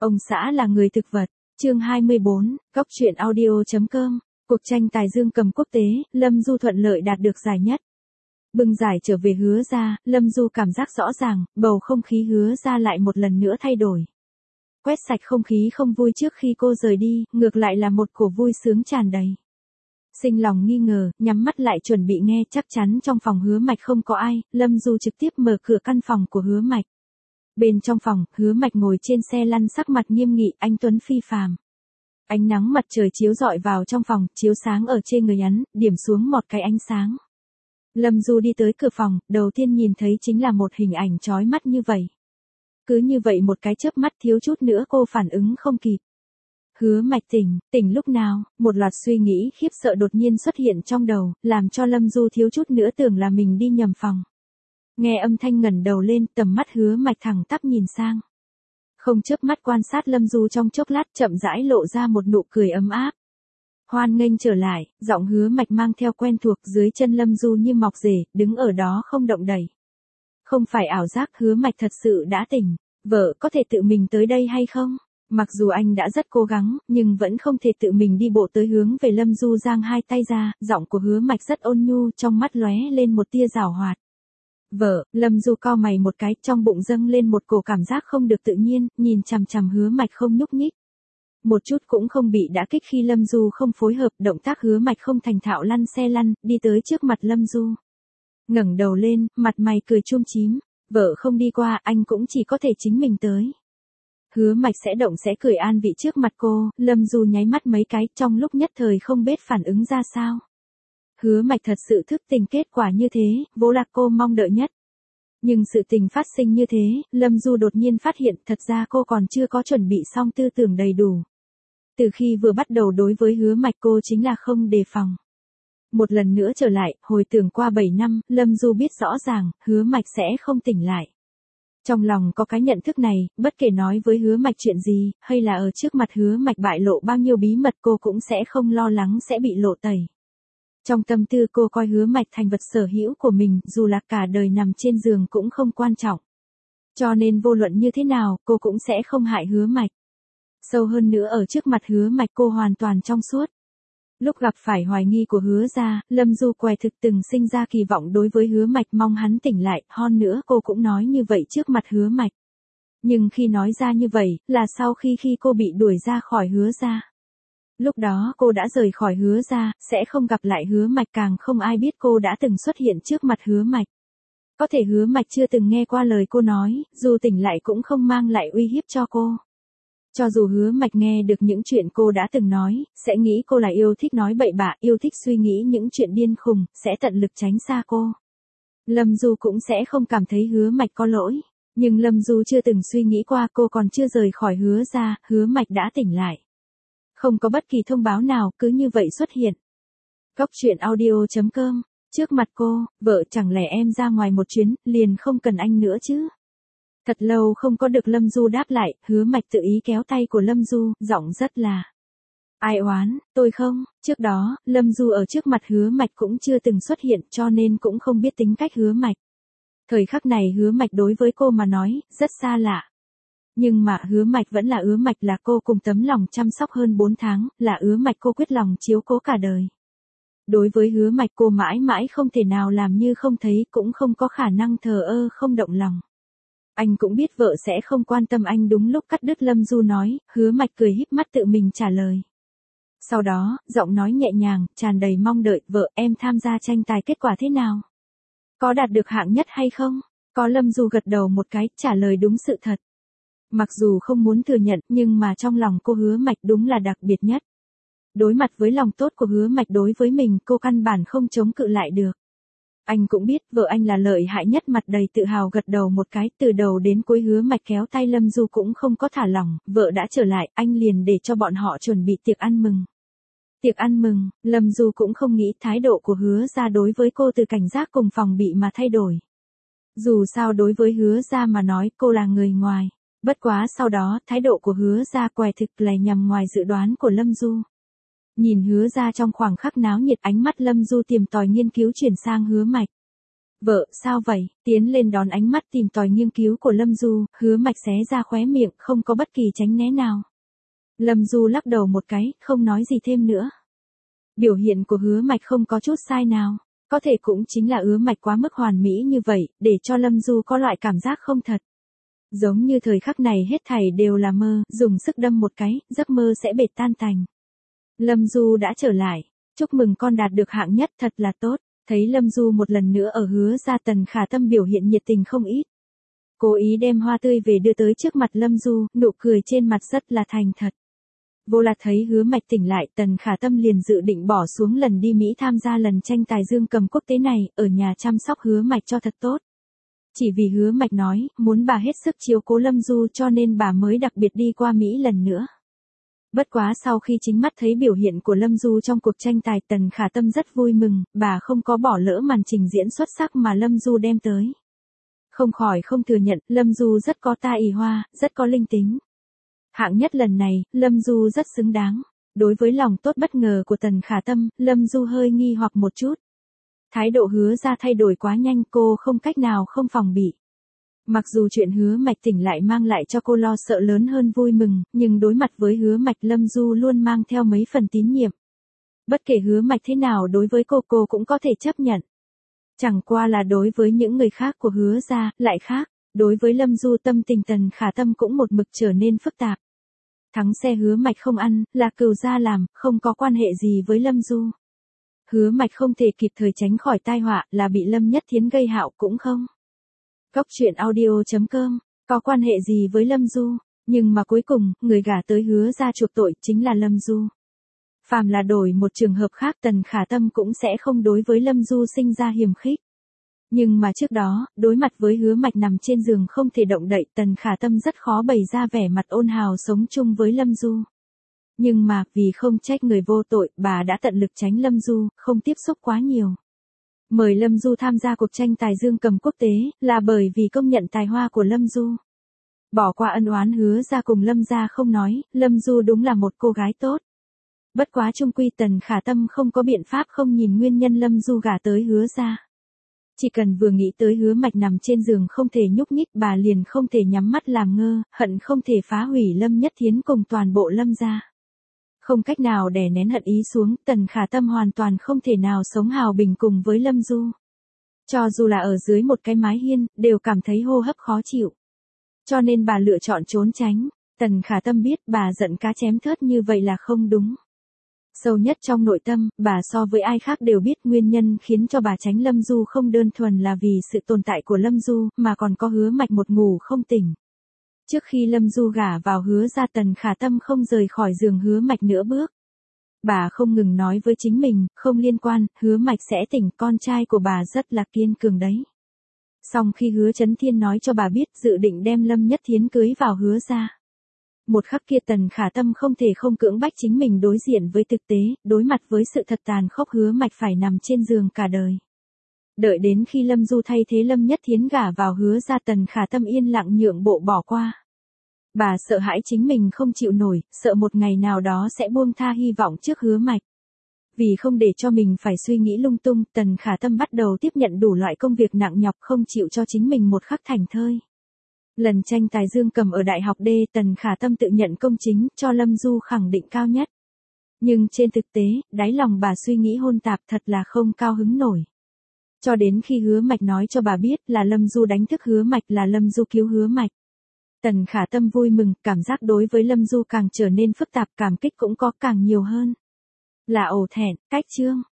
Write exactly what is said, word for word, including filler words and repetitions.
Ông xã là người thực vật. Chương hai mươi bốn, Góc truyện audio chấm com. Cuộc tranh tài dương cầm quốc tế, Lâm Du thuận lợi đạt được giải nhất. Bưng giải trở về Hứa Gia, Lâm Du cảm giác rõ ràng, bầu không khí Hứa Gia lại một lần nữa thay đổi. Quét sạch không khí không vui trước khi cô rời đi, ngược lại là một cổ vui sướng tràn đầy. Sinh lòng nghi ngờ, nhắm mắt lại chuẩn bị nghe, chắc chắn trong phòng Hứa Mạch không có ai, Lâm Du trực tiếp mở cửa căn phòng của Hứa Mạch. Bên trong phòng, Hứa Mạch ngồi trên xe lăn sắc mặt nghiêm nghị, anh tuấn phi phàm. Ánh nắng mặt trời chiếu rọi vào trong phòng, chiếu sáng ở trên người hắn, điểm xuống một cái ánh sáng. Lâm Du đi tới cửa phòng, đầu tiên nhìn thấy chính là một hình ảnh chói mắt như vậy. Cứ như vậy một cái chớp mắt thiếu chút nữa cô phản ứng không kịp. Hứa Mạch tỉnh, tỉnh lúc nào, một loạt suy nghĩ khiếp sợ đột nhiên xuất hiện trong đầu, làm cho Lâm Du thiếu chút nữa tưởng là mình đi nhầm phòng. Nghe âm thanh ngẩng đầu lên, tầm mắt Hứa Mạch thẳng tắp nhìn sang. Không chớp mắt quan sát Lâm Du trong chốc lát, chậm rãi lộ ra một nụ cười ấm áp. Hoan nghênh trở lại, giọng Hứa Mạch mang theo quen thuộc, dưới chân Lâm Du như mọc rễ, đứng ở đó không động đậy. Không phải ảo giác, Hứa Mạch thật sự đã tỉnh. Vợ có thể tự mình tới đây hay không? Mặc dù anh đã rất cố gắng, nhưng vẫn không thể tự mình đi bộ tới hướng về Lâm Du, giang hai tay ra, giọng của Hứa Mạch rất ôn nhu, trong mắt lóe lên một tia giảo hoạt. Vợ, Lâm Du cau mày một cái, trong bụng dâng lên một cổ cảm giác không được tự nhiên, nhìn chằm chằm Hứa Mạch không nhúc nhích. Một chút cũng không bị đả kích khi Lâm Du không phối hợp, động tác Hứa Mạch không thành thạo lăn xe lăn, đi tới trước mặt Lâm Du. Ngẩng đầu lên, mặt mày cười chum chím, vợ không đi qua, anh cũng chỉ có thể chính mình tới. Hứa Mạch sẽ động sẽ cười an vị trước mặt cô, Lâm Du nháy mắt mấy cái, trong lúc nhất thời không biết phản ứng ra sao. Hứa Mạch thật sự thức tỉnh, kết quả như thế, vốn là cô mong đợi nhất. Nhưng sự tình phát sinh như thế, Lâm Du đột nhiên phát hiện thật ra cô còn chưa có chuẩn bị xong tư tưởng đầy đủ. Từ khi vừa bắt đầu đối với Hứa Mạch cô chính là không đề phòng. Một lần nữa trở lại, hồi tưởng qua bảy năm, Lâm Du biết rõ ràng, Hứa Mạch sẽ không tỉnh lại. Trong lòng có cái nhận thức này, bất kể nói với Hứa Mạch chuyện gì, hay là ở trước mặt Hứa Mạch bại lộ bao nhiêu bí mật cô cũng sẽ không lo lắng sẽ bị lộ tẩy. Trong tâm tư cô coi Hứa Mạch thành vật sở hữu của mình, dù là cả đời nằm trên giường cũng không quan trọng. Cho nên vô luận như thế nào, cô cũng sẽ không hại Hứa Mạch. Sâu hơn nữa ở trước mặt Hứa Mạch cô hoàn toàn trong suốt. Lúc gặp phải hoài nghi của Hứa Gia, Lâm Du quẻ thực từng sinh ra kỳ vọng đối với Hứa Mạch, mong hắn tỉnh lại, hơn nữa cô cũng nói như vậy trước mặt Hứa Mạch. Nhưng khi nói ra như vậy, là sau khi khi cô bị đuổi ra khỏi Hứa Gia. Lúc đó cô đã rời khỏi Hứa Gia, sẽ không gặp lại Hứa Mạch, càng không ai biết cô đã từng xuất hiện trước mặt Hứa Mạch. Có thể Hứa Mạch chưa từng nghe qua lời cô nói, dù tỉnh lại cũng không mang lại uy hiếp cho cô. Cho dù Hứa Mạch nghe được những chuyện cô đã từng nói, sẽ nghĩ cô là yêu thích nói bậy bạ, yêu thích suy nghĩ những chuyện điên khùng, sẽ tận lực tránh xa cô. Lâm Du cũng sẽ không cảm thấy Hứa Mạch có lỗi. Nhưng Lâm Du chưa từng suy nghĩ qua cô còn chưa rời khỏi Hứa Gia, Hứa Mạch đã tỉnh lại. Không có bất kỳ thông báo nào, cứ như vậy xuất hiện. Góc truyện audio chấm com. Trước mặt cô, vợ chẳng lẽ em ra ngoài một chuyến, liền không cần anh nữa chứ? Thật lâu không có được Lâm Du đáp lại, Hứa Mạch tự ý kéo tay của Lâm Du, giọng rất là ai oán, tôi không, trước đó, Lâm Du ở trước mặt Hứa Mạch cũng chưa từng xuất hiện cho nên cũng không biết tính cách Hứa Mạch. Thời khắc này Hứa Mạch đối với cô mà nói, rất xa lạ. Nhưng mà Hứa Mạch vẫn là Hứa Mạch, là cô cùng tấm lòng chăm sóc hơn bốn tháng, là Hứa Mạch cô quyết lòng chiếu cố cả đời. Đối với Hứa Mạch cô mãi mãi không thể nào làm như không thấy, cũng không có khả năng thờ ơ không động lòng. Anh cũng biết vợ sẽ không quan tâm anh, đúng lúc cắt đứt Lâm Du nói, Hứa Mạch cười híp mắt tự mình trả lời. Sau đó, giọng nói nhẹ nhàng, tràn đầy mong đợi, vợ em tham gia tranh tài kết quả thế nào? Có đạt được hạng nhất hay không? Có. Lâm Du gật đầu một cái, trả lời đúng sự thật. Mặc dù không muốn thừa nhận, nhưng mà trong lòng cô Hứa Mạch đúng là đặc biệt nhất. Đối mặt với lòng tốt của Hứa Mạch đối với mình, cô căn bản không chống cự lại được. Anh cũng biết vợ anh là lợi hại nhất, mặt đầy tự hào gật đầu một cái, từ đầu đến cuối Hứa Mạch kéo tay Lâm Du cũng không có thả lỏng, vợ đã trở lại, anh liền để cho bọn họ chuẩn bị tiệc ăn mừng. Tiệc ăn mừng, Lâm Du cũng không nghĩ thái độ của Hứa Gia đối với cô từ cảnh giác cùng phòng bị mà thay đổi. Dù sao đối với Hứa Gia mà nói cô là người ngoài, bất quá sau đó thái độ của Hứa Gia quẻ thực là nhằm ngoài dự đoán của Lâm Du. Nhìn Hứa Gia trong khoảng khắc náo nhiệt, ánh mắt Lâm Du tìm tòi nghiên cứu chuyển sang Hứa Mạch. Vợ, sao vậy? Tiến lên đón ánh mắt tìm tòi nghiên cứu của Lâm Du, Hứa Mạch xé ra khóe miệng, không có bất kỳ tránh né nào. Lâm Du lắc đầu một cái, không nói gì thêm nữa. Biểu hiện của Hứa Mạch không có chút sai nào. Có thể cũng chính là Hứa Mạch quá mức hoàn mỹ như vậy, để cho Lâm Du có loại cảm giác không thật. Giống như thời khắc này hết thảy đều là mơ, dùng sức đâm một cái, giấc mơ sẽ bệt tan tành. Lâm Du đã trở lại. Chúc mừng con đạt được hạng nhất, thật là tốt. Thấy Lâm Du một lần nữa ở Hứa ra, Tần Khả Tâm biểu hiện nhiệt tình không ít. Cố ý đem hoa tươi về đưa tới trước mặt Lâm Du, nụ cười trên mặt rất là thành thật. Vô là thấy Hứa Mạch tỉnh lại, Tần Khả Tâm liền dự định bỏ xuống lần đi Mỹ tham gia lần tranh tài dương cầm quốc tế này, ở nhà chăm sóc Hứa Mạch cho thật tốt. Chỉ vì Hứa Mạch nói, muốn bà hết sức chiếu cố Lâm Du cho nên bà mới đặc biệt đi qua Mỹ lần nữa. Bất quá sau khi chính mắt thấy biểu hiện của Lâm Du trong cuộc tranh tài, Tần Khả Tâm rất vui mừng, bà không có bỏ lỡ màn trình diễn xuất sắc mà Lâm Du đem tới. Không khỏi không thừa nhận, Lâm Du rất có tài hoa, rất có linh tính. Hạng nhất lần này, Lâm Du rất xứng đáng. Đối với lòng tốt bất ngờ của Tần Khả Tâm, Lâm Du hơi nghi hoặc một chút. Thái độ Hứa ra thay đổi quá nhanh, cô không cách nào không phòng bị. Mặc dù chuyện Hứa Mạch tỉnh lại mang lại cho cô lo sợ lớn hơn vui mừng, nhưng đối mặt với Hứa Mạch, Lâm Du luôn mang theo mấy phần tín nhiệm. Bất kể Hứa Mạch thế nào đối với cô, cô cũng có thể chấp nhận. Chẳng qua là đối với những người khác của Hứa ra, lại khác. Đối với Lâm Du, tâm tình Tần Khả Tâm cũng một mực trở nên phức tạp. Thắng xe Hứa Mạch không ăn, là Cừu gia làm, không có quan hệ gì với Lâm Du. Hứa Mạch không thể kịp thời tránh khỏi tai họa, là bị Lâm Nhất Thiến gây hạo cũng không. Góc truyện audio chấm com, có quan hệ gì với Lâm Du, nhưng mà cuối cùng, người gả tới Hứa ra chuộc tội chính là Lâm Du. Phàm là đổi một trường hợp khác, Tần Khả Tâm cũng sẽ không đối với Lâm Du sinh ra hiềm khích. Nhưng mà trước đó, đối mặt với Hứa Mạch nằm trên giường không thể động đậy, Tần Khả Tâm rất khó bày ra vẻ mặt ôn hào sống chung với Lâm Du. Nhưng mà, vì không trách người vô tội, bà đã tận lực tránh Lâm Du, không tiếp xúc quá nhiều. Mời Lâm Du tham gia cuộc tranh tài dương cầm quốc tế, là bởi vì công nhận tài hoa của Lâm Du. Bỏ qua ân oán Hứa ra cùng Lâm gia không nói, Lâm Du đúng là một cô gái tốt. Bất quá chung quy Tần Khả Tâm không có biện pháp không nhìn nguyên nhân Lâm Du gả tới Hứa ra. Chỉ cần vừa nghĩ tới Hứa Mạch nằm trên giường không thể nhúc nhích, bà liền không thể nhắm mắt làm ngơ, hận không thể phá hủy Lâm Nhất Thiến cùng toàn bộ Lâm gia. Không cách nào đè nén hận ý xuống, Tần Khả Tâm hoàn toàn không thể nào sống hào bình cùng với Lâm Du. Cho dù là ở dưới một cái mái hiên, đều cảm thấy hô hấp khó chịu. Cho nên bà lựa chọn trốn tránh. Tần Khả Tâm biết bà giận cá chém thớt như vậy là không đúng. Sâu nhất trong nội tâm, bà so với ai khác đều biết nguyên nhân khiến cho bà tránh Lâm Du không đơn thuần là vì sự tồn tại của Lâm Du, mà còn có Hứa Mạch một ngủ không tỉnh. Trước khi Lâm Du gả vào Hứa ra, Tần Khả Tâm không rời khỏi giường Hứa Mạch nửa bước. Bà không ngừng nói với chính mình, không liên quan, Hứa Mạch sẽ tỉnh, con trai của bà rất là kiên cường đấy. Xong khi Hứa Chấn Thiên nói cho bà biết dự định đem Lâm Nhất Thiến cưới vào Hứa ra. Một khắc kia Tần Khả Tâm không thể không cưỡng bách chính mình đối diện với thực tế, đối mặt với sự thật tàn khốc Hứa Mạch phải nằm trên giường cả đời. Đợi đến khi Lâm Du thay thế Lâm Nhất Thiến gả vào Hứa ra, Tần Khả Tâm yên lặng nhượng bộ bỏ qua. Bà sợ hãi chính mình không chịu nổi, sợ một ngày nào đó sẽ buông tha hy vọng trước Hứa Mạch. Vì không để cho mình phải suy nghĩ lung tung, Tần Khả Tâm bắt đầu tiếp nhận đủ loại công việc nặng nhọc, không chịu cho chính mình một khắc thảnh thơi. Lần tranh tài dương cầm ở Đại học D, Tần Khả Tâm tự nhận công chính, cho Lâm Du khẳng định cao nhất. Nhưng trên thực tế, đáy lòng bà suy nghĩ hôn tạp, thật là không cao hứng nổi. Cho đến khi Hứa Mạch nói cho bà biết là Lâm Du đánh thức Hứa Mạch, là Lâm Du cứu Hứa Mạch. Tần Khả Tâm vui mừng, cảm giác đối với Lâm Du càng trở nên phức tạp, cảm kích cũng có càng nhiều hơn. Là ổ thẹn, cách chương.